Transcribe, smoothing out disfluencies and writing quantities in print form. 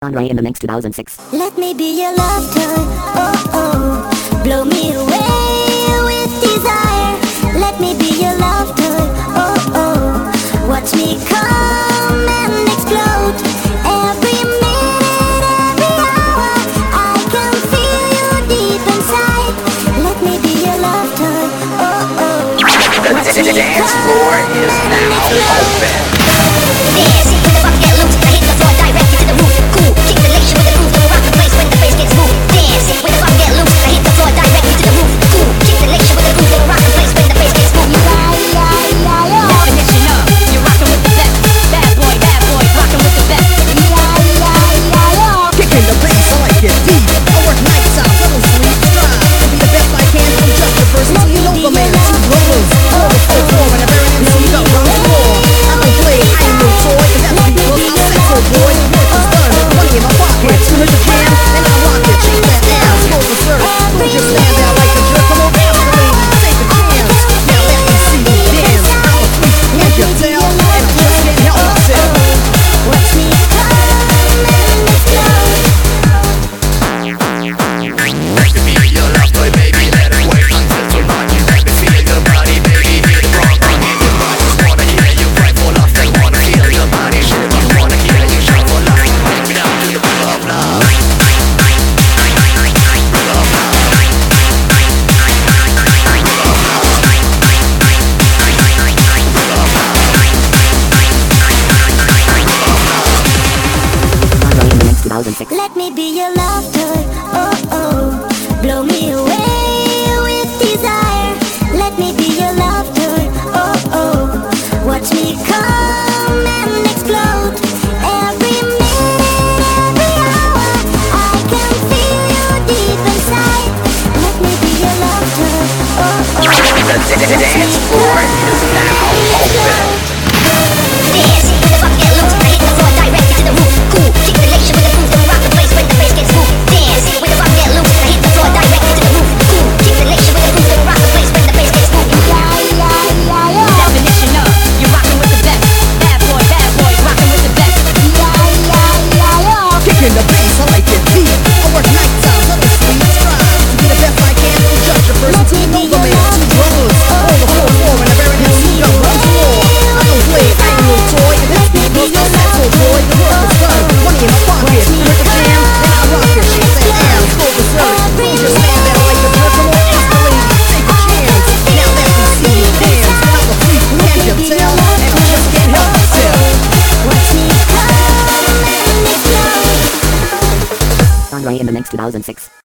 Andre in the Mix 2006. Let me be your love toy, oh oh. Blow me away with desire. Let me be your love toy, oh oh. Watch me come and explode. Every minute, every hour, I can feel you deep inside. Let me be your love toy, oh oh. Watch me dance floor is now open. Dance with the bucket loose. I hit the floor directly to the roof. Cool, kick the nation with the groove. Don't rock the place when the bass gets moved. Dance with the bucket loose. I hit the floor directly to the roof. Cool, kick the nation with the groove. Don't rock the place when the bass gets moved. Definition of you're rocking with the best. Bad boy, rocking with the best. Kicking the bass, I like it deep. I work nights out, I don't sleep. Strive to be the best I can. I'm just the first till you know the man. Two rollers, all the four, and a very MC got round the floor. I don't play, I ain't no toy, and that's because I'm set for boy. The work is done, money in my pocket. You heard the jam, and I rock it. Shake that ass, roll the surf. Don't just stand there like a jerk. Come on, ask the lady, take a chance. Now let me see you dance. I'm a freak, can't you tell? And I just can't help myself. Watch me come and explode. Let me be your love toy, baby. Let it wait until tonight. Let me feel your body, baby. Hit the rock, rock in your body. Wanna hear you cry for love, and wanna feel your body shiver. Wanna hear you shout for love. Take me down to the pool of love. Andre in the Mix 2006. Let me be your love toy, oh oh. Blow me away with desire. Let me be your love toy, oh oh. Watch me come and explode. Every minute, every hour, I can feel you deep inside. Let me be your love toy, oh oh. The dance floor is now open. Dance with the bucket loose. I hit the floor directly to the roof. Cool, kick the nation with the groove. Don't rock the place when the bass gets moved. Dance with the bucket loose. I hit the floor directly to the roof. Cool, kick the nation with the groove. Don't rock the place when the bass gets moved. Definition of you're rocking with the best. Bad boy, rocking with the best. Kicking the bass, I like it deep. I work nights out, I don't sleep. Strive to be the best I can. I'm just the first till you know the man. Two rollers, all the four, and a very MC got round the floor. I don't play, I ain't no toy, and that's because I'm set for boy. The work is done, money in my pocket. You heard the jam, and I rock it. Shake that ass, go berserk. Don't just stand there like a jerk. Come on, ask the lady, take a chance. Now let me see you dance. I'm a freak, can't you tell? And I just can't help myself. Watch me come and explode. Andre in the Mix 2006.